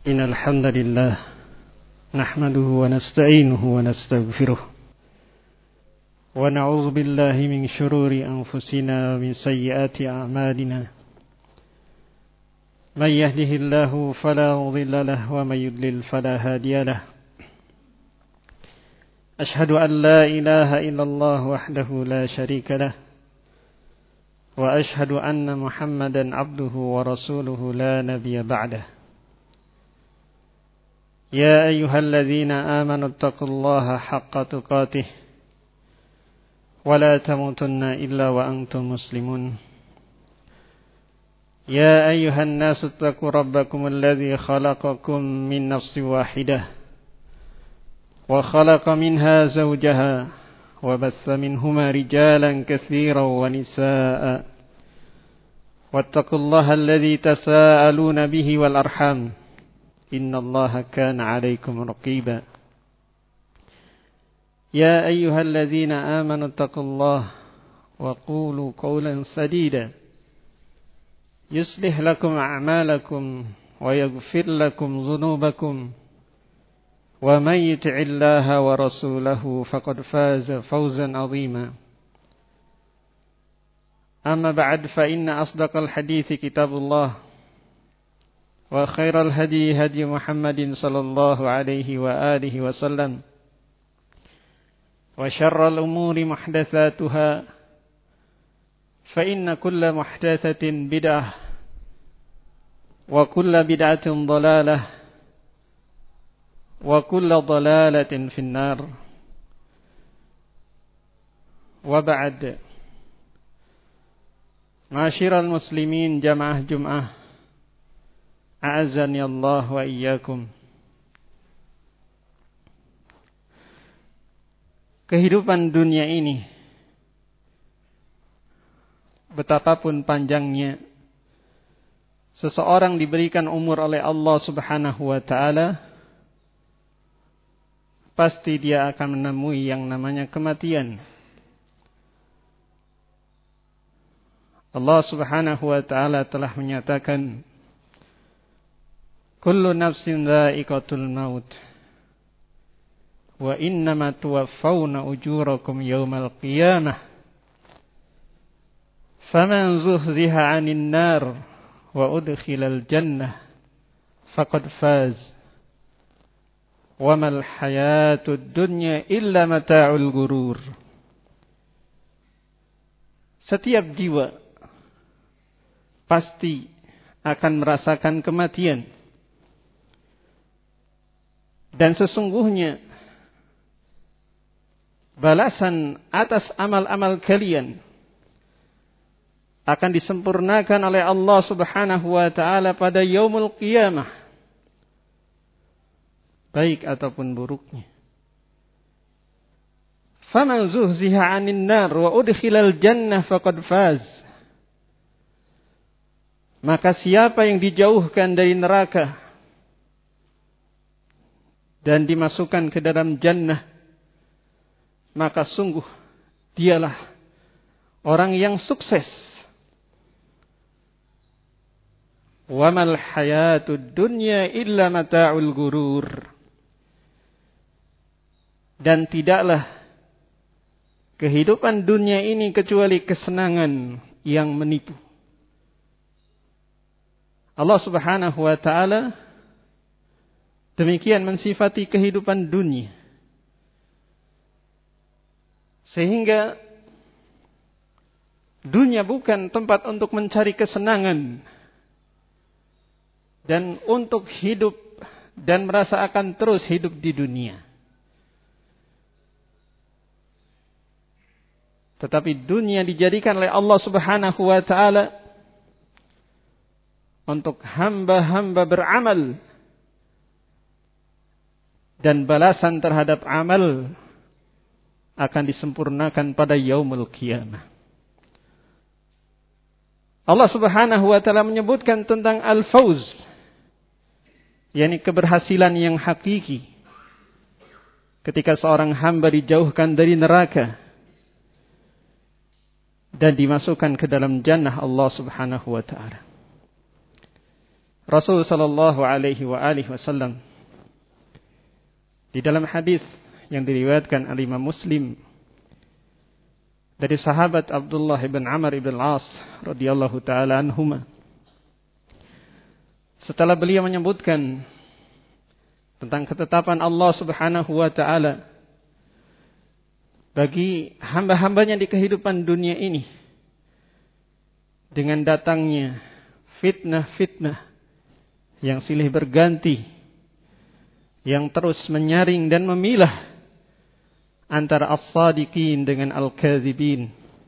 إن الحمد لله نحمده ونستعينه ونستغفره ونعوذ بالله من شرور أنفسنا ومن سيئات أعمالنا من يهده الله فلا مضل له ومن يضلل فلا هادي له أشهد أن لا إله إلا الله وحده لا شريك له وأشهد أن محمدا عبده ورسوله لا نبي بعده يا أيها الذين آمنوا اتقوا الله حق تقاته ولا تموتن إلا وأنتم مسلمون يا أيها الناس اتقوا ربكم الذي خلقكم من نفس واحدة وخلق منها زوجها وبث منهما رجالا كثيرا ونساء واتقوا الله الذي تساءلون به والأرحام إن الله كان عليكم رقيبا يا أيها الذين آمنوا اتقوا الله وقولوا قولا سديدا يصلح لكم أعمالكم ويغفر لكم ذنوبكم ومن يطع الله ورسوله فقد فاز فوزا عظيما أما بعد فإن أصدق الحديث كتاب الله وخير الهدي هدي محمد صلى الله عليه وآله وسلم وشر الأمور محدثاتها فإن كل محدثة بدعة وكل بدعة ضلالة وكل ضلالة في النار وبعد معاشر المسلمين جماعة جمعة أعزني الله وإياكم. Kehidupan dunia ini, betapapun panjangnya, seseorang diberikan umur oleh Allah Subhanahu wa Ta'ala, pasti dia akan menemui yang namanya kematian. Allah Subhanahu wa Ta'ala telah menyatakan, kullu nafsin dha'iqatul maut wa innama tuwaffawna ujurakum yawmal qiyamah faman zuhziha 'anil nar wa udkhilal jannah faqad faz wa mal hayatud dunya illa mata'ul ghurur. Setiap jiwa pasti akan merasakan kematian. Dan sesungguhnya balasan atas amal-amal kalian akan disempurnakan oleh Allah Subhanahu wa Ta'ala pada yaumul qiyamah, baik ataupun buruknya. Faman zuhziha 'anil nar wa udkhilal jannah faqad faz. Maka siapa yang dijauhkan dari neraka dan dimasukkan ke dalam jannah, maka sungguh dialah orang yang sukses. Wa mal hayatud dunya illa mata'ul ghurur. Dan tidaklah kehidupan dunia ini kecuali kesenangan yang menipu. Allah Subhanahu wa Ta'ala demikian mensifati kehidupan dunia, sehingga dunia bukan tempat untuk mencari kesenangan dan untuk hidup dan merasa akan terus hidup di dunia. Tetapi dunia dijadikan oleh Allah Subhanahu wa Ta'ala untuk hamba-hamba beramal, dan balasan terhadap amal akan disempurnakan pada yaumul qiyamah. Allah Subhanahu wa Ta'ala menyebutkan tentang al-fawz, yakni keberhasilan yang hakiki, ketika seorang hamba dijauhkan dari neraka dan dimasukkan ke dalam jannah Allah Subhanahu wa Ta'ala. Rasul sallallahu alaihi wasallam di dalam hadis yang diriwayatkan oleh Imam Muslim dari sahabat Abdullah bin Amr bin Al-As radhiyallahu taala anhuma, setelah beliau menyebutkan tentang ketetapan Allah Subhanahu wa taala bagi hamba-hambanya di kehidupan dunia ini, dengan datangnya fitnah-fitnah yang silih berganti, yang terus menyaring dan memilah antara as-sadiqin dengan al-kadzibin.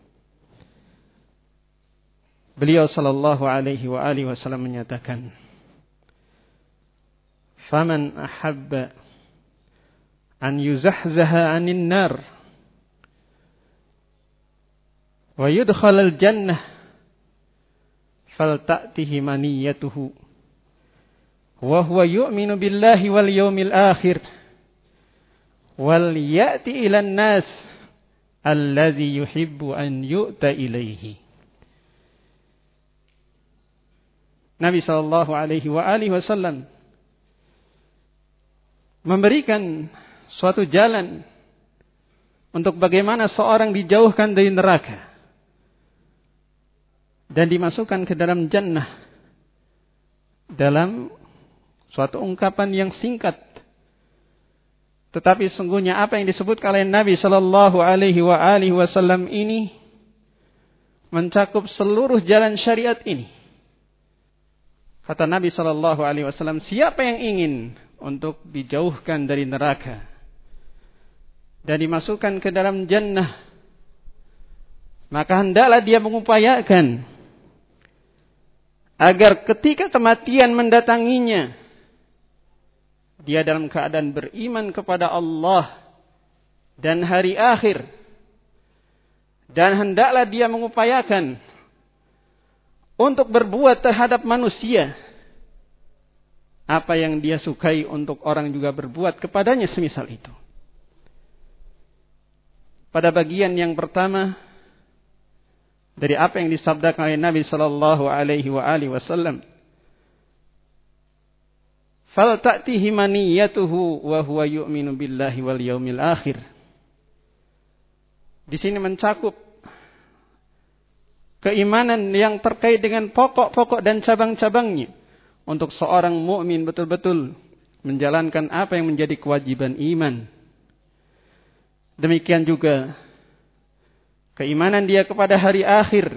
Beliau sallallahu alaihi wasallam menyatakan, "Faman ahabba an yuzahzaha 'anil nar wa yudkhalal jannah falta'tihi maniyatuhu wa huwa yu'minu billahi wal yawmil akhir wal ya'ti ilan nas alladhi yuhibbu an yu'ta ilaihi." Nabi sallallahu alaihi wasallam memberikan suatu jalan untuk bagaimana seorang dijauhkan dari neraka dan dimasukkan ke dalam jannah dalam suatu ungkapan yang singkat. Tetapi sungguhnya apa yang disebutkan oleh Nabi sallallahu alaihi wasallam ini mencakup seluruh jalan syariat ini. Kata Nabi sallallahu alaihi wasallam, siapa yang ingin untuk dijauhkan dari neraka dan dimasukkan ke dalam jannah, maka hendaklah dia mengupayakan agar ketika kematian mendatanginya, dia dalam keadaan beriman kepada Allah dan hari akhir. Dan hendaklah dia mengupayakan untuk berbuat terhadap manusia apa yang dia sukai untuk orang juga berbuat kepadanya semisal itu. Pada bagian yang pertama dari apa yang disabdakan oleh Nabi sallallahu alaihi wasallam, fal ta'tihi maniyatuhu wa huwa yu'minu billahi wal yaumil akhir. Di sini mencakup keimanan yang terkait dengan pokok-pokok dan cabang-cabangnya untuk seorang mukmin betul-betul menjalankan apa yang menjadi kewajiban iman. Demikian juga keimanan dia kepada hari akhir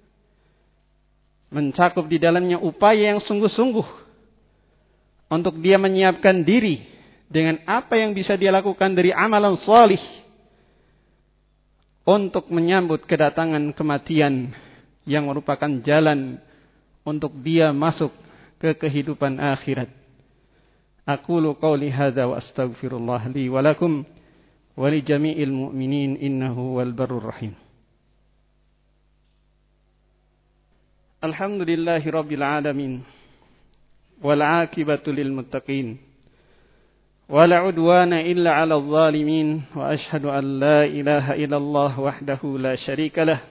mencakup di dalamnya upaya yang sungguh-sungguh untuk dia menyiapkan diri dengan apa yang bisa dia lakukan dari amalan salih untuk menyambut kedatangan kematian yang merupakan jalan untuk dia masuk ke kehidupan akhirat. Aqulu qawli hadza wa astaghfirullah li wa lakum wa li jami'il mu'minin innahu wal barrur rahim. Alhamdulillahi rabbil alamin wal 'aqibatu lil muttaqin wa la 'udwana illa 'alal zalimin wa ashhadu an la ilaha illallah wahdahu la syarika lah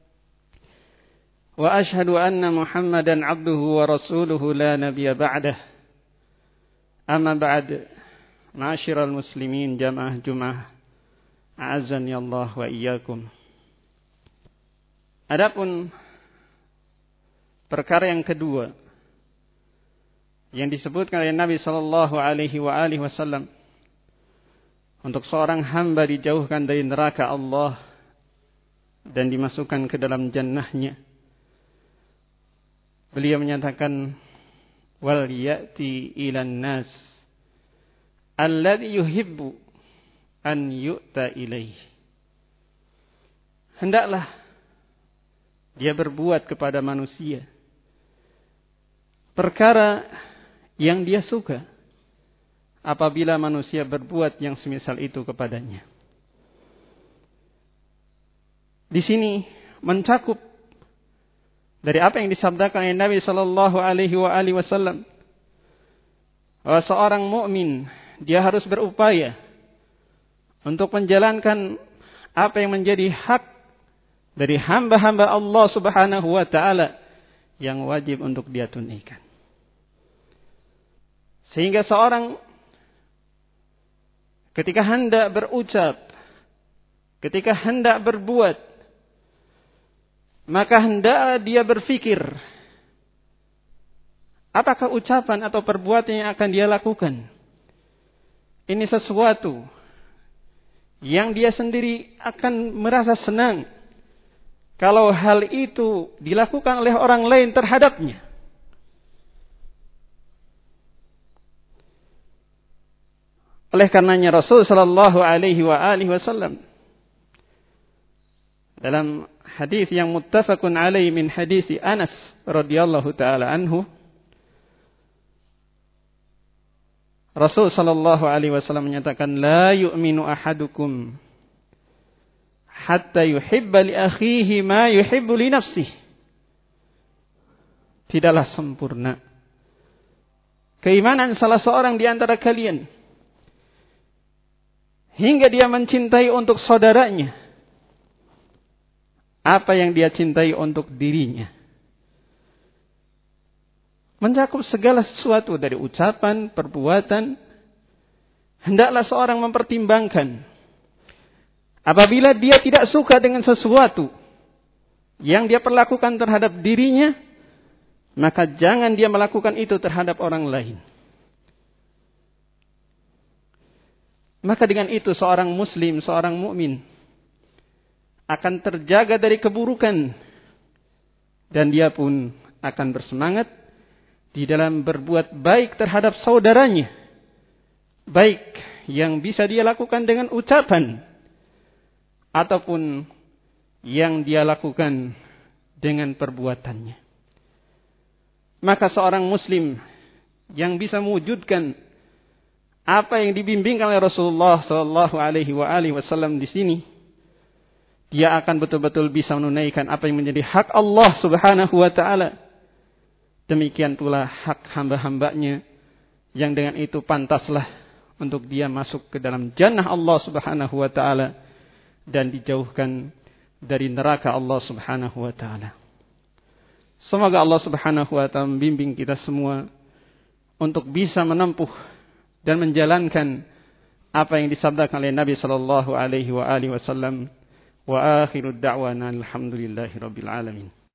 wa ashhadu anna Muhammadan 'abduhu wa rasuluhu la nabiyya ba'dah. Amma ba'd, ma'asyiral muslimin jamaah Jumat, a'azzani Allah wa iyyakum. Adapun perkara yang kedua yang disebutkan oleh Nabi sallallahu alaihi wasallam untuk seorang hamba dijauhkan dari neraka Allah dan dimasukkan ke dalam jannahnya, beliau menyatakan, wal ya'ti ilan nas alladhi yuhibbu an yu'ta ilaih. Hendaklah dia berbuat kepada manusia perkara yang dia suka apabila manusia berbuat yang semisal itu kepadanya. Di sini mencakup dari apa yang disabdakan oleh Nabi sallallahu alaihi wasallam bahwa seorang mukmin dia harus berupaya untuk menjalankan apa yang menjadi hak dari hamba-hamba Allah Subhanahu wa taala yang wajib untuk dia tunaikan. Sehingga seorang ketika hendak berucap, ketika hendak berbuat, maka hendak dia berfikir, apakah ucapan atau perbuatan yang akan dia lakukan ini sesuatu yang dia sendiri akan merasa senang kalau hal itu dilakukan oleh orang lain terhadapnya. Oleh karenanya Rasul sallallahu alaihi wasallam dalam hadis yang muttafaqun alaihi min hadis Anas radhiyallahu taala anhu, Rasul sallallahu alaihi wasallam menyatakan, la yu'minu ahadukum hatta yuhibba li akhihi ma yuhibbu li nafsihi. Tidaklah sempurna keimanan salah seorang di antara kalian hingga dia mencintai untuk saudaranya apa yang dia cintai untuk dirinya. Mencakup segala sesuatu dari ucapan, perbuatan. Hendaklah seorang mempertimbangkan. Apabila dia tidak suka dengan sesuatu yang dia perlakukan terhadap dirinya, maka jangan dia melakukan itu terhadap orang lain. Maka dengan itu seorang muslim, seorang mukmin akan terjaga dari keburukan. Dan dia pun akan bersemangat di dalam berbuat baik terhadap saudaranya. Baik yang bisa dia lakukan dengan ucapan, ataupun yang dia lakukan dengan perbuatannya. Maka seorang muslim yang bisa mewujudkan apa yang dibimbingkan oleh Rasulullah sallallahu alaihi wasallam di sini, dia akan betul-betul bisa menunaikan apa yang menjadi hak Allah Subhanahu wa taala. Demikian pula hak hamba-hambanya yang dengan itu pantaslah untuk dia masuk ke dalam jannah Allah Subhanahu wa taala dan dijauhkan dari neraka Allah Subhanahu wa taala. Semoga Allah Subhanahu wa taala membimbing kita semua untuk bisa menempuh dan menjalankan apa yang disabdakan oleh Nabi sallallahu alaihi wasallam. Wa akhiru da'wana alhamdulillahi rabbil alamin.